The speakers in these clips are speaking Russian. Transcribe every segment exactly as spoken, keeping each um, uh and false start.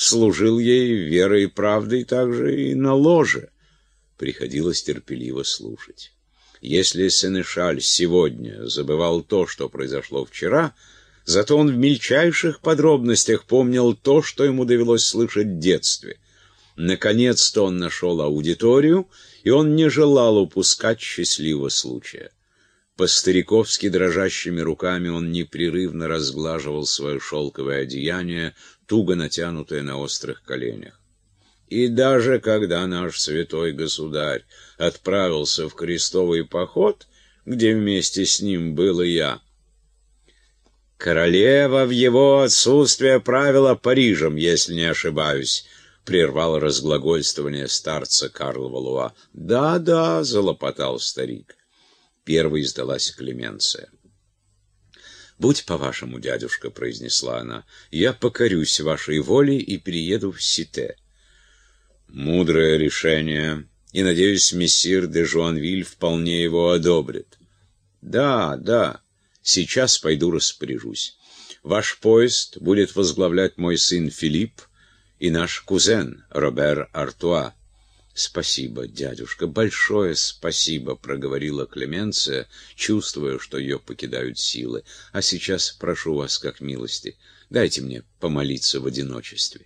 служил ей верой и правдой также и на ложе. Приходилось терпеливо слушать. Если Сенешаль сегодня забывал то, что произошло вчера, зато он в мельчайших подробностях помнил то, что ему довелось слышать в детстве. Наконец-то он нашел аудиторию, и он не желал упускать счастливого случая. По-стариковски дрожащими руками он непрерывно разглаживал свое шелковое одеяние, туго натянутое на острых коленях. И даже когда наш святой государь отправился в крестовый поход, где вместе с ним был и я, королева в его отсутствие правила Парижем, если не ошибаюсь, прервал разглагольствование старца Карла Валуа. «Да, да», — залопотал старик. Первой сдалась Клеменция. «Будь по-вашему, дядюшка», — произнесла она, — «я покорюсь вашей воле и перееду в Сите». «Мудрое решение, и, надеюсь, мессир де Жуанвиль вполне его одобрит». «Да, да, сейчас пойду распоряжусь. Ваш поезд будет возглавлять мой сын Филипп и наш кузен Робер Артуа». «Спасибо, дядюшка, большое спасибо», — проговорила Клеменция, чувствуя, что ее покидают силы. «А сейчас прошу вас, как милости, дайте мне помолиться в одиночестве».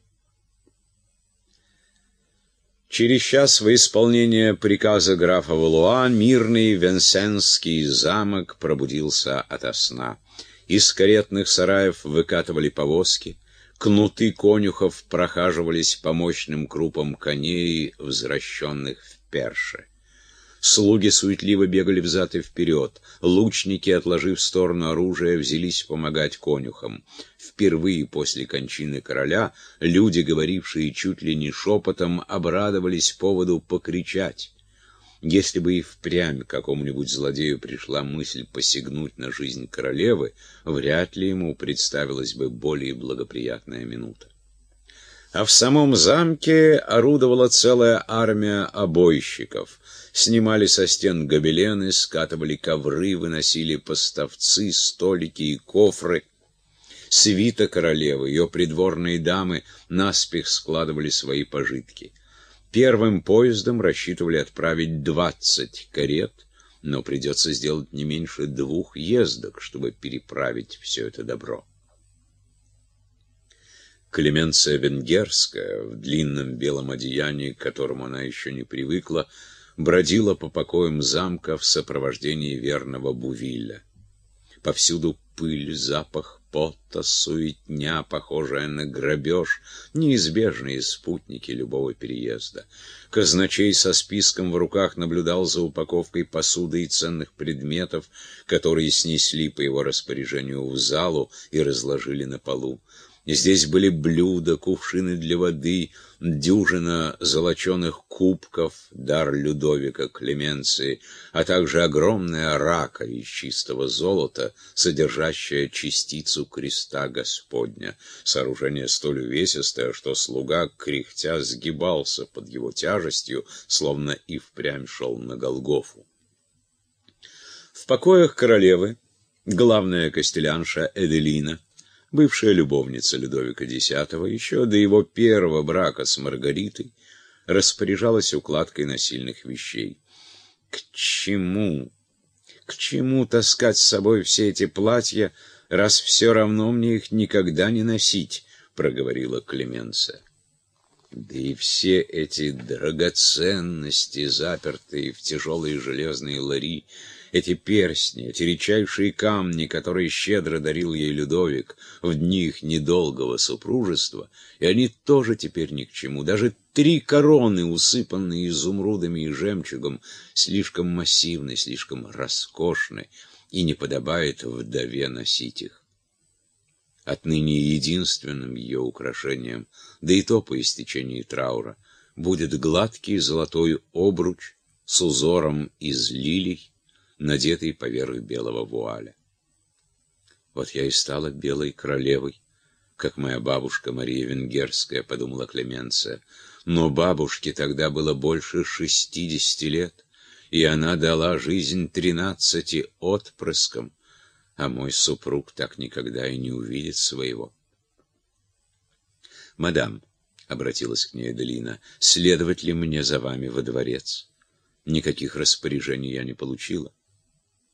Через час во исполнение приказа графа Валуа мирный Венсенский замок пробудился ото сна. Из каретных сараев выкатывали повозки, кнуты конюхов прохаживались по мощным крупам коней, возвращенных в Перше. Слуги суетливо бегали взад и вперед. Лучники, отложив в сторону оружие, взялись помогать конюхам. Впервые после кончины короля люди, говорившие чуть ли не шепотом, обрадовались поводу покричать. Если бы и впрямь какому-нибудь злодею пришла мысль посягнуть на жизнь королевы, вряд ли ему представилась бы более благоприятная минута. А в самом замке орудовала целая армия обойщиков. Снимали со стен гобелены, скатывали ковры, выносили поставцы, столики и кофры. Свита королевы, ее придворные дамы наспех складывали свои пожитки. Первым поездом рассчитывали отправить двадцать карет, но придется сделать не меньше двух ездок, чтобы переправить все это добро. Клеменция Венгерская, в длинном белом одеянии, к которому она еще не привыкла, бродила по покоям замка в сопровождении верного Бувиля. Повсюду пыль, запах пота, суетня, похожая на грабеж, неизбежные спутники любого переезда. Казначей со списком в руках наблюдал за упаковкой посуды и ценных предметов, которые снесли по его распоряжению в залу и разложили на полу. Здесь были блюда, кувшины для воды, дюжина золоченых кубков, дар Людовика Клеменции, а также огромная рака из чистого золота, содержащая частицу креста Господня. Сооружение столь увесистое, что слуга, кряхтя, сгибался под его тяжестью, словно и впрямь шел на Голгофу. В покоях королевы главная костелянша Эделина, бывшая любовница Людовика Десятого, еще до его первого брака с Маргаритой, распоряжалась укладкой насильных вещей. «К чему? К чему таскать с собой все эти платья, раз все равно мне их никогда не носить?» — проговорила Клеменция. «Да и все эти драгоценности, запертые в тяжелые железные лари, эти перстни, эти редчайшие камни, которые щедро дарил ей Людовик в дни их недолгого супружества, и они тоже теперь ни к чему. Даже три короны, усыпанные изумрудами и жемчугом, слишком массивны, слишком роскошны, и не подобает вдове носить их. Отныне единственным ее украшением, да и то по истечении траура, будет гладкий золотой обруч с узором из лилий, надетый поверх белого вуаля. Вот я и стала белой королевой, как моя бабушка Мария Венгерская, подумала Клеменция. Но бабушке тогда было больше шестидесяти лет, и она дала жизнь тринадцати отпрыскам, а мой супруг так никогда и не увидит своего. «Мадам, — обратилась к ней Аделина, — следовать ли мне за вами во дворец? Никаких распоряжений я не получила.